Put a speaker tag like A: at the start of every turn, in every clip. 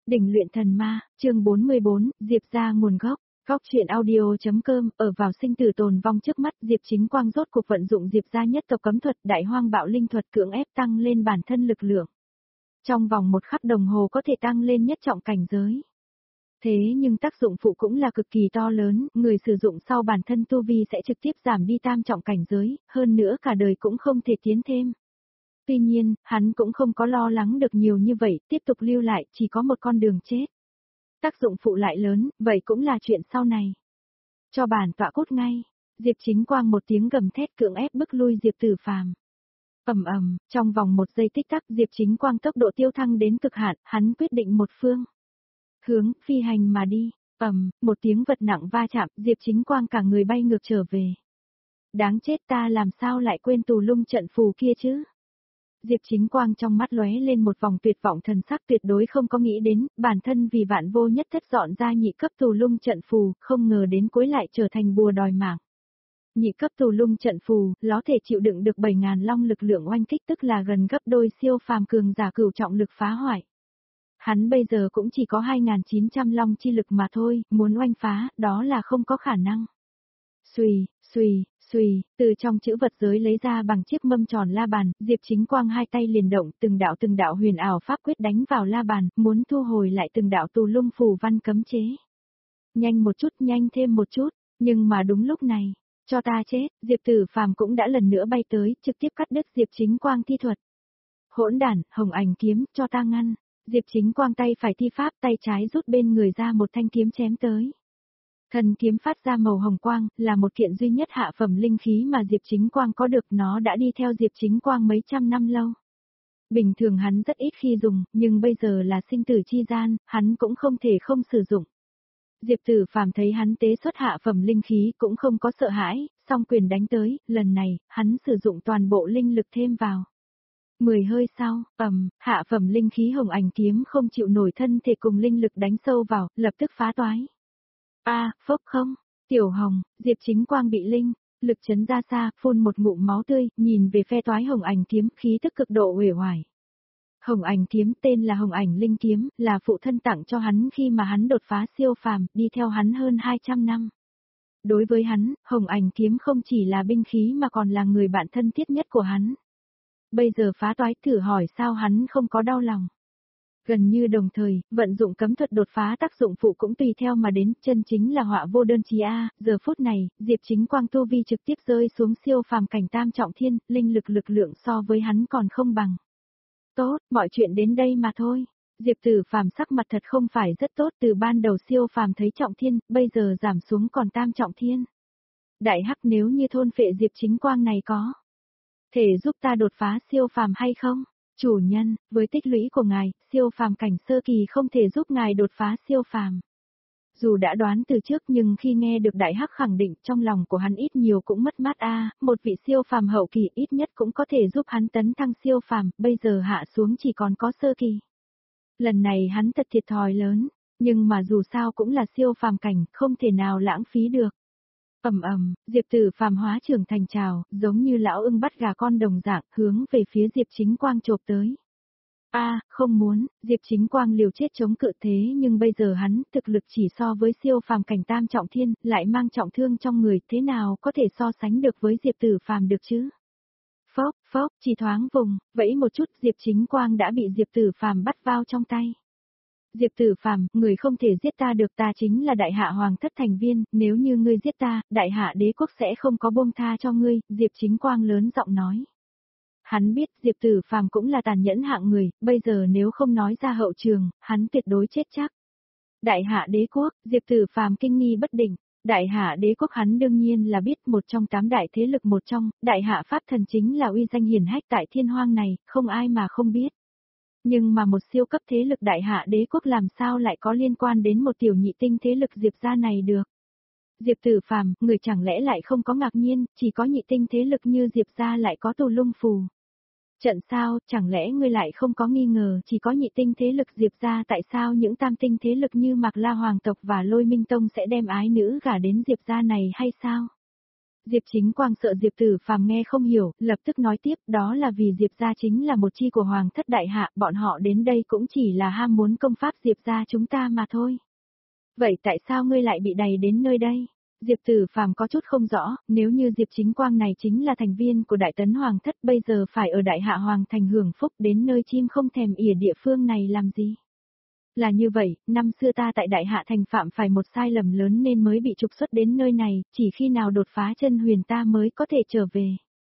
A: Đỉnh luyện thần ma, chương 44, Diệp gia nguồn gốc. Góc truyện audio.com, ở vào sinh tử tồn vong trước mắt, Diệp Chính Quang rốt cuộc vận dụng Diệp gia nhất tộc cấm thuật đại hoang bạo linh thuật cưỡng ép tăng lên bản thân lực lượng. Trong vòng một khắc đồng hồ có thể tăng lên nhất trọng cảnh giới. Thế nhưng tác dụng phụ cũng là cực kỳ to lớn, người sử dụng sau bản thân tu vi sẽ trực tiếp giảm đi tam trọng cảnh giới, hơn nữa cả đời cũng không thể tiến thêm. Tuy nhiên, hắn cũng không có lo lắng được nhiều như vậy, tiếp tục lưu lại, chỉ có một con đường chết. Tác dụng phụ lại lớn, vậy cũng là chuyện sau này. Cho bản tọa cút ngay, Diệp Chính Quang một tiếng gầm thét cưỡng ép bức lui Diệp Tử Phàm. Ầm ầm, trong vòng một giây tích tắc Diệp Chính Quang tốc độ tiêu thăng đến cực hạn, hắn quyết định một phương hướng phi hành mà đi. Một tiếng vật nặng va chạm, Diệp Chính Quang cả người bay ngược trở về. Đáng chết, ta làm sao lại quên tù lung trận phù kia chứ? Diệp Chính Quang trong mắt lóe lên một vòng tuyệt vọng, thần sắc tuyệt đối không có nghĩ đến, bản thân vì vạn vô nhất thất dọn ra nhị cấp tù lung trận phù, không ngờ đến cuối lại trở thành bùa đòi mạng. Nhị cấp tù lung trận phù, nó thể chịu đựng được 7.000 long lực lượng oanh kích, tức là gần gấp đôi siêu phàm cường giả cửu trọng lực phá hoại. Hắn bây giờ cũng chỉ có 2.900 long chi lực mà thôi, muốn oanh phá, đó là không có khả năng. Xùy, từ trong chữ vật giới lấy ra bằng chiếc mâm tròn la bàn, Diệp Chính Quang hai tay liền động, từng đạo huyền ảo pháp quyết đánh vào la bàn, muốn thu hồi lại từng đạo tù lung phù văn cấm chế. Nhanh một chút, nhanh thêm một chút, nhưng mà đúng lúc này, cho ta chết, Diệp Tử Phàm cũng đã lần nữa bay tới, trực tiếp cắt đứt Diệp Chính Quang thi thuật. Hỗn đản, hồng ảnh kiếm, cho ta ngăn. Diệp Chính Quang tay phải thi pháp, tay trái rút bên người ra một thanh kiếm chém tới. Thần kiếm phát ra màu hồng quang, là một kiện duy nhất hạ phẩm linh khí mà Diệp Chính Quang có được, nó đã đi theo Diệp Chính Quang mấy trăm năm lâu. Bình thường hắn rất ít khi dùng, nhưng bây giờ là sinh tử chi gian, hắn cũng không thể không sử dụng. Diệp Tử Phàm thấy hắn tế xuất hạ phẩm linh khí cũng không có sợ hãi, song quyền đánh tới, lần này, hắn sử dụng toàn bộ linh lực thêm vào. 10 hơi sau, hạ phẩm linh khí hồng ảnh kiếm không chịu nổi thân thể cùng linh lực đánh sâu vào, lập tức phá toái. Phốc không, tiểu hồng, Diệp Chính Quang bị linh lực chấn ra xa, phun một ngụm máu tươi, nhìn về phe toái hồng ảnh kiếm, khí tức cực độ uể oải. Hồng ảnh kiếm tên là Hồng ảnh linh kiếm, là phụ thân tặng cho hắn khi mà hắn đột phá siêu phàm, đi theo hắn hơn 200 năm. Đối với hắn, Hồng ảnh kiếm không chỉ là binh khí mà còn là người bạn thân thiết nhất của hắn. Bây giờ phá toái, thử hỏi sao hắn không có đau lòng. Gần như đồng thời, vận dụng cấm thuật đột phá tác dụng phụ cũng tùy theo mà đến, chân chính là họa vô đơn chí a. Giờ phút này, Diệp Chính Quang tu vi trực tiếp rơi xuống siêu phàm cảnh tam trọng thiên, linh lực lượng so với hắn còn không bằng. Tốt, mọi chuyện đến đây mà thôi. Diệp Tử Phàm sắc mặt thật không phải rất tốt, từ ban đầu siêu phàm thấy trọng thiên, bây giờ giảm xuống còn tam trọng thiên. Đại hắc, nếu như thôn phệ Diệp Chính Quang này có thể giúp ta đột phá siêu phàm hay không? Chủ nhân, với tích lũy của ngài, siêu phàm cảnh sơ kỳ không thể giúp ngài đột phá siêu phàm. Dù đã đoán từ trước nhưng khi nghe được Đại Hắc khẳng định, trong lòng của hắn ít nhiều cũng mất mát một vị siêu phàm hậu kỳ ít nhất cũng có thể giúp hắn tấn thăng siêu phàm, bây giờ hạ xuống chỉ còn có sơ kỳ. Lần này hắn thật thiệt thòi lớn, nhưng mà dù sao cũng là siêu phàm cảnh, không thể nào lãng phí được. Diệp Tử Phàm hóa trưởng thành trào, giống như lão ưng bắt gà con đồng dạng, hướng về phía Diệp Chính Quang chộp tới. Không muốn, Diệp Chính Quang liều chết chống cự, thế nhưng bây giờ hắn, thực lực chỉ so với siêu phàm cảnh tam trọng thiên, lại mang trọng thương trong người, thế nào có thể so sánh được với Diệp Tử Phàm được chứ? Phốc, chỉ thoáng vùng, vẫy một chút, Diệp Chính Quang đã bị Diệp Tử Phàm bắt vào trong tay. Diệp Tử Phàm, người không thể giết ta được, ta chính là đại hạ hoàng thất thành viên, nếu như ngươi giết ta, đại hạ đế quốc sẽ không có buông tha cho ngươi, Diệp Chính Quang lớn giọng nói. Hắn biết Diệp Tử Phàm cũng là tàn nhẫn hạng người, bây giờ nếu không nói ra hậu trường, hắn tuyệt đối chết chắc. Đại hạ đế quốc, Diệp Tử Phàm kinh nghi bất định, đại hạ đế quốc hắn đương nhiên là biết, một trong 8 đại thế lực một trong, đại hạ pháp thần chính là uy danh hiển hách tại thiên hoang này, không ai mà không biết. Nhưng mà một siêu cấp thế lực đại hạ đế quốc làm sao lại có liên quan đến một tiểu nhị tinh thế lực Diệp gia này được? Diệp Tử Phàm, người chẳng lẽ lại không có ngạc nhiên, chỉ có nhị tinh thế lực như Diệp gia lại có tù lung phù. Trận sao, chẳng lẽ ngươi lại không có nghi ngờ chỉ có nhị tinh thế lực Diệp gia, tại sao những tam tinh thế lực như Mạc La Hoàng tộc và Lôi Minh Tông sẽ đem ái nữ gả đến Diệp gia này hay sao? Diệp Chính Quang sợ Diệp Tử Phàm nghe không hiểu, lập tức nói tiếp, đó là vì Diệp gia chính là một chi của Hoàng thất đại hạ, bọn họ đến đây cũng chỉ là ham muốn công pháp Diệp gia chúng ta mà thôi. Vậy tại sao ngươi lại bị đày đến nơi đây? Diệp Tử Phàm có chút không rõ, nếu như Diệp Chính Quang này chính là thành viên của Đại Tấn Hoàng thất bây giờ phải ở Đại Hạ Hoàng thành hưởng phúc đến nơi chim không thèm ỉa địa phương này làm gì? Là như vậy, năm xưa ta tại Đại Hạ thành phạm phải một sai lầm lớn nên mới bị trục xuất đến nơi này, chỉ khi nào đột phá chân huyền ta mới có thể trở về.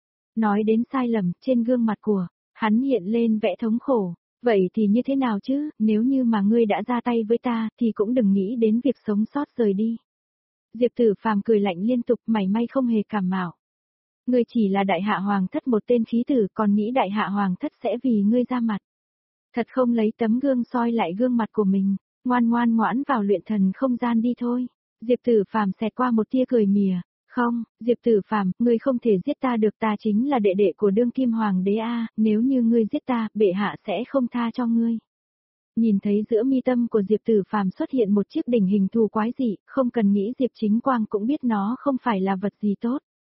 A: Nói đến sai lầm, trên gương mặt của hắn hiện lên vẻ thống khổ. Vậy thì như thế nào chứ, nếu như mà ngươi đã ra tay với ta, thì cũng đừng nghĩ đến việc sống sót rời đi. Diệp Tử Phàm cười lạnh liên tục, mảy may không hề cảm mạo. Ngươi chỉ là Đại Hạ Hoàng thất một tên khí tử, còn nghĩ Đại Hạ Hoàng thất sẽ vì ngươi ra mặt. Thật không lấy tấm gương soi lại gương mặt của mình, ngoan ngoãn vào luyện thần không gian đi thôi. Diệp Tử Phàm xẹt qua một tia cười mỉa. Không, Diệp Tử Phàm, ngươi không thể giết ta được, ta chính là đệ đệ của đương kim hoàng đế a, nếu như ngươi giết ta, bệ hạ sẽ không tha cho ngươi. Nhìn thấy giữa mi tâm của Diệp Tử Phàm xuất hiện một chiếc đỉnh hình thù quái dị, không cần nghĩ Diệp Chính Quang cũng biết nó không phải là vật gì tốt.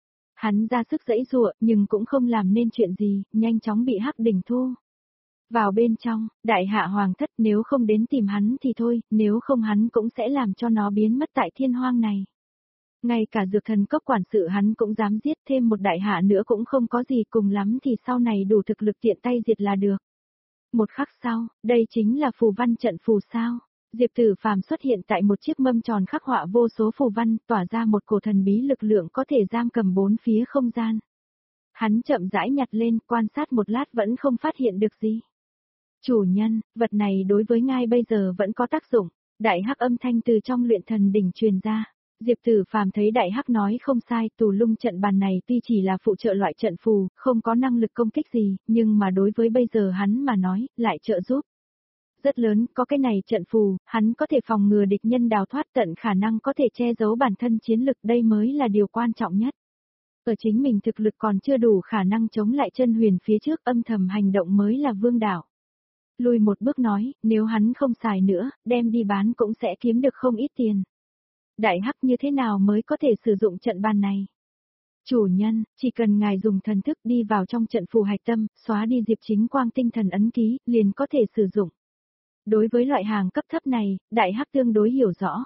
A: Hắn ra sức giãy giụa, nhưng cũng không làm nên chuyện gì, nhanh chóng bị hắc đỉnh thu. Vào bên trong, Đại Hạ Hoàng thất nếu không đến tìm hắn thì thôi, nếu không hắn cũng sẽ làm cho nó biến mất tại thiên hoang này. Ngay cả dược thần cốc quản sự hắn cũng dám giết, thêm một đại hạ nữa cũng không có gì, cùng lắm thì sau này đủ thực lực tiện tay diệt là được. Một khắc sau, đây chính là phù văn trận phù sao. Diệp Tử Phàm xuất hiện tại một chiếc mâm tròn khắc họa vô số phù văn, tỏa ra một cổ thần bí lực lượng có thể giam cầm bốn phía không gian. Hắn chậm rãi nhặt lên, quan sát một lát vẫn không phát hiện được gì. Chủ nhân, vật này đối với ngài bây giờ vẫn có tác dụng. Đại hắc âm thanh từ trong luyện thần đỉnh truyền ra. Diệp Tử Phàm thấy Đại Hắc nói không sai, tù lung trận bàn này tuy chỉ là phụ trợ loại trận phù, không có năng lực công kích gì, nhưng mà đối với bây giờ hắn mà nói, lại trợ giúp. Rất lớn, có cái này trận phù, hắn có thể phòng ngừa địch nhân đào thoát, tận khả năng có thể che giấu bản thân chiến lực, đây mới là điều quan trọng nhất. Ở chính mình thực lực còn chưa đủ khả năng chống lại chân huyền phía trước, âm thầm hành động mới là vương đạo. Lùi một bước nói, nếu hắn không xài nữa, đem đi bán cũng sẽ kiếm được không ít tiền. Đại Hắc như thế nào mới có thể sử dụng trận bàn này? Chủ nhân, chỉ cần ngài dùng thần thức đi vào trong trận phù hạch tâm, xóa đi Diệp Chính Quang tinh thần ấn ký, liền có thể sử dụng. Đối với loại hàng cấp thấp này, Đại Hắc tương đối hiểu rõ.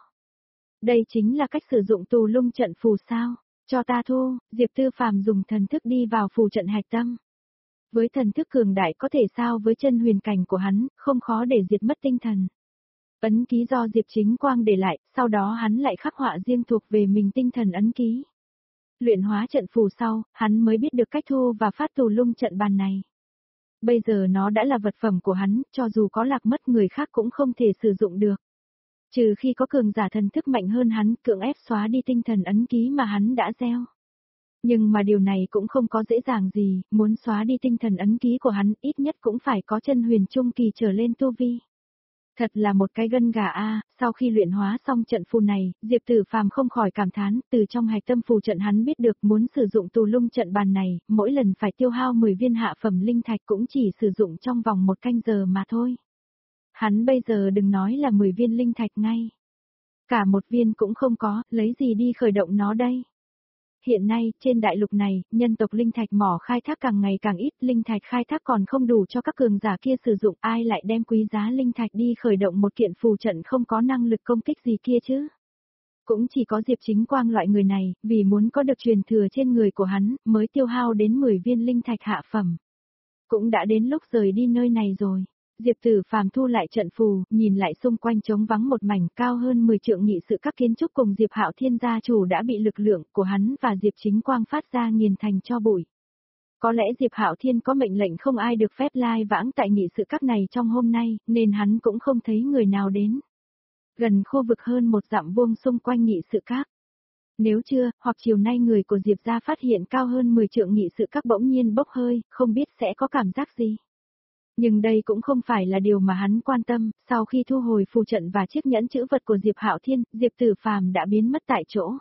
A: Đây chính là cách sử dụng tù lung trận phù sao? Cho ta thu, Diệp Tử Phàm dùng thần thức đi vào phù trận hạch tâm. Với thần thức cường đại có thể sao với chân huyền cảnh của hắn, không khó để diệt mất tinh thần. Ấn ký do Diệp Chính Quang để lại, sau đó hắn lại khắc họa riêng thuộc về mình tinh thần ấn ký. Luyện hóa trận phù sau, hắn mới biết được cách thu và phát tù lung trận bàn này. Bây giờ nó đã là vật phẩm của hắn, cho dù có lạc mất người khác cũng không thể sử dụng được. Trừ khi có cường giả thần thức mạnh hơn hắn, cưỡng ép xóa đi tinh thần ấn ký mà hắn đã gieo. Nhưng mà điều này cũng không có dễ dàng gì, muốn xóa đi tinh thần ấn ký của hắn, ít nhất cũng phải có chân huyền trung kỳ trở lên tu vi. Thật là một cái gân gà a, sau khi luyện hóa xong trận phù này, Diệp Tử Phàm không khỏi cảm thán, từ trong hạch tâm phù trận hắn biết được muốn sử dụng tù lung trận bàn này, mỗi lần phải tiêu hao 10 viên hạ phẩm linh thạch cũng chỉ sử dụng trong vòng 1 canh giờ mà thôi. Hắn bây giờ đừng nói là 10 viên linh thạch ngay. Cả 1 viên cũng không có, lấy gì đi khởi động nó đây? Hiện nay, trên đại lục này, nhân tộc linh thạch mỏ khai thác càng ngày càng ít, linh thạch khai thác còn không đủ cho các cường giả kia sử dụng, ai lại đem quý giá linh thạch đi khởi động một kiện phù trận không có năng lực công kích gì kia chứ? Cũng chỉ có Diệp Chính Quang loại người này, vì muốn có được truyền thừa trên người của hắn, mới tiêu hao đến 10 viên linh thạch hạ phẩm. Cũng đã đến lúc rời đi nơi này rồi. Diệp Tử Phàm thu lại trận phù, nhìn lại xung quanh trống vắng một mảnh cao hơn 10 trượng nghị sự các kiến trúc cùng Diệp Hạo Thiên gia chủ đã bị lực lượng của hắn và Diệp Chính Quang phát ra nghiền thành cho bụi. Có lẽ Diệp Hạo Thiên có mệnh lệnh không ai được phép lai vãng tại nghị sự các này trong hôm nay, nên hắn cũng không thấy người nào đến. Gần khu vực hơn 1 dặm vuông xung quanh nghị sự các. Nếu chưa, hoặc chiều nay người của Diệp gia phát hiện cao hơn 10 trượng nghị sự các bỗng nhiên bốc hơi, không biết sẽ có cảm giác gì. Nhưng đây cũng không phải là điều mà hắn quan tâm, sau khi thu hồi phù trận và chiếc nhẫn chữ vật của Diệp Hạo Thiên, Diệp Tử Phàm đã biến mất tại chỗ.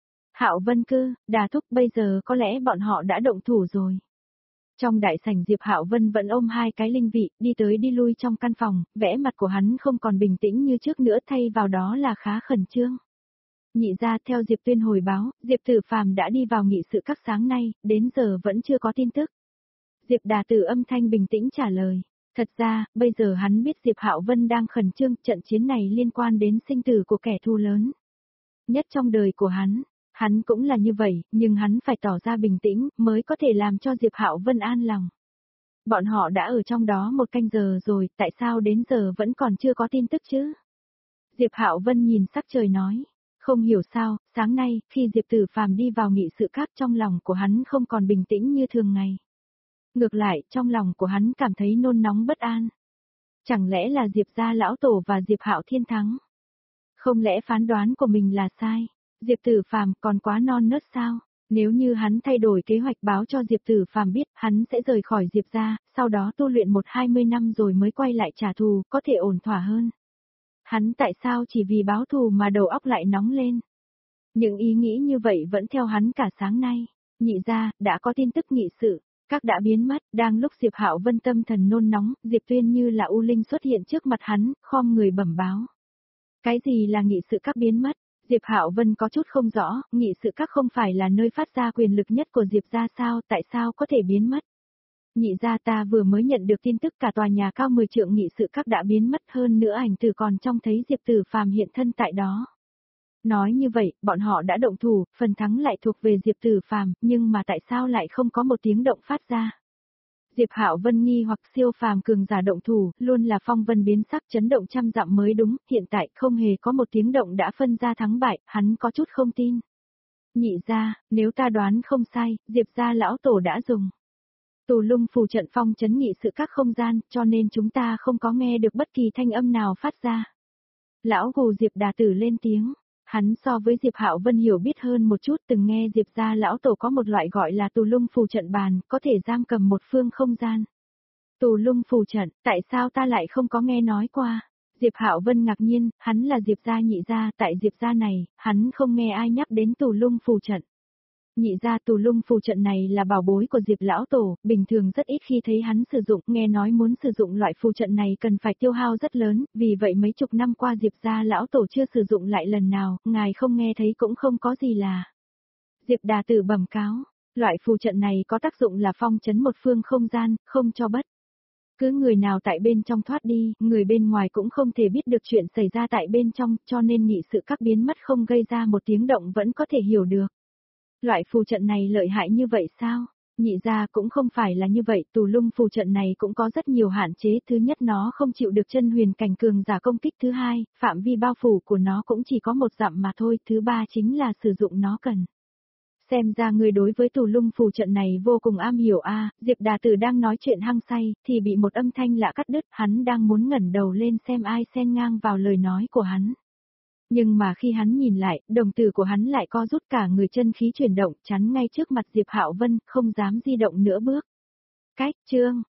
A: Hạo Vân Cư, Đà Thúc, bây giờ có lẽ bọn họ đã động thủ rồi. Trong đại sảnh Diệp Hạo Vân vẫn ôm 2 cái linh vị, đi tới đi lui trong căn phòng, vẻ mặt của hắn không còn bình tĩnh như trước nữa, thay vào đó là khá khẩn trương. Nhị ra theo Diệp Tuyên hồi báo, Diệp Tử Phàm đã đi vào nghị sự các sáng nay, đến giờ vẫn chưa có tin tức. Diệp Đà Tử âm thanh bình tĩnh trả lời. Thật ra, bây giờ hắn biết Diệp Hạo Vân đang khẩn trương, trận chiến này liên quan đến sinh tử của kẻ thù lớn nhất trong đời của hắn cũng là như vậy, nhưng hắn phải tỏ ra bình tĩnh, mới có thể làm cho Diệp Hạo Vân an lòng. Bọn họ đã ở trong đó 1 canh giờ rồi, tại sao đến giờ vẫn còn chưa có tin tức chứ? Diệp Hạo Vân nhìn sắc trời nói, không hiểu sao, sáng nay, khi Diệp Tử Phàm đi vào nghị sự các trong lòng của hắn không còn bình tĩnh như thường ngày. Ngược lại, trong lòng của hắn cảm thấy nôn nóng bất an. Chẳng lẽ là Diệp gia lão tổ và Diệp Hạo Thiên thắng? Không lẽ phán đoán của mình là sai? Diệp Tử Phàm còn quá non nớt sao? Nếu như hắn thay đổi kế hoạch báo cho Diệp Tử Phàm biết, hắn sẽ rời khỏi Diệp gia, sau đó tu luyện 1-20 năm rồi mới quay lại trả thù, có thể ổn thỏa hơn. Hắn tại sao chỉ vì báo thù mà đầu óc lại nóng lên? Những ý nghĩ như vậy vẫn theo hắn cả sáng nay. Nhị ra, đã có tin tức nghị sự, các đã biến mất, đang lúc Diệp Hạo Vân tâm thần nôn nóng, Diệp Tuyên như là U Linh xuất hiện trước mặt hắn, khom người bẩm báo. Cái gì là nghị sự các biến mất? Diệp Hạo Vân có chút không rõ, nghị sự các không phải là nơi phát ra quyền lực nhất của Diệp gia sao, tại sao có thể biến mất? Nhị gia ta vừa mới nhận được tin tức cả tòa nhà cao 10 trượng nghị sự các đã biến mất, hơn nữa ảnh tử còn trông thấy Diệp Tử Phàm hiện thân tại đó. Nói như vậy, bọn họ đã động thủ, phần thắng lại thuộc về Diệp Tử Phàm, nhưng mà tại sao lại không có một tiếng động phát ra? Diệp Hạo Vân nghi hoặc siêu phàm cường giả động thủ, luôn là phong vân biến sắc chấn động trăm dặm mới đúng, hiện tại không hề có một tiếng động đã phân ra thắng bại, hắn có chút không tin. Nhị ra, nếu ta đoán không sai, Diệp gia lão tổ đã dùng Tù Lung phù trận phong chấn nghị sự các không gian, cho nên chúng ta không có nghe được bất kỳ thanh âm nào phát ra. Lão gù Diệp Đà Tử lên tiếng. Hắn so với Diệp Hạo Vân hiểu biết hơn một chút, từng nghe Diệp gia lão tổ có một loại gọi là Tù Lung phù trận bàn, có thể giam cầm một phương không gian. Tù Lung phù trận, tại sao ta lại không có nghe nói qua? Diệp Hạo Vân ngạc nhiên, hắn là Diệp gia nhị gia, tại Diệp gia này, hắn không nghe ai nhắc đến Tù Lung phù trận. Nhị gia Tù Lung phù trận này là bảo bối của Diệp lão tổ, bình thường rất ít khi thấy hắn sử dụng, nghe nói muốn sử dụng loại phù trận này cần phải tiêu hao rất lớn, vì vậy mấy chục năm qua Diệp gia lão tổ chưa sử dụng lại lần nào, ngài không nghe thấy cũng không có gì là. Diệp Đà Tử bẩm cáo, loại phù trận này có tác dụng là phong trấn một phương không gian, không cho bất cứ người nào tại bên trong thoát đi, người bên ngoài cũng không thể biết được chuyện xảy ra tại bên trong, cho nên nghị sự các biến mất không gây ra một tiếng động vẫn có thể hiểu được. Loại phù trận này lợi hại như vậy sao? Nhị ra cũng không phải là như vậy, Tù Lung phù trận này cũng có rất nhiều hạn chế, thứ nhất nó không chịu được chân huyền cảnh cường giả công kích, thứ hai, phạm vi bao phủ của nó cũng chỉ có 1 dặm mà thôi, thứ ba chính là sử dụng nó cần. Xem ra người đối với Tù Lung phù trận này vô cùng am hiểu a. Diệp Đà Tử đang nói chuyện hăng say, thì bị một âm thanh lạ cắt đứt, hắn đang muốn ngẩng đầu lên xem ai xen ngang vào lời nói của hắn. Nhưng mà khi hắn nhìn lại, đồng tử của hắn lại co rút, cả người chân khí chuyển động, chắn ngay trước mặt Diệp Hạo Vân, không dám di động nửa bước. Cách chương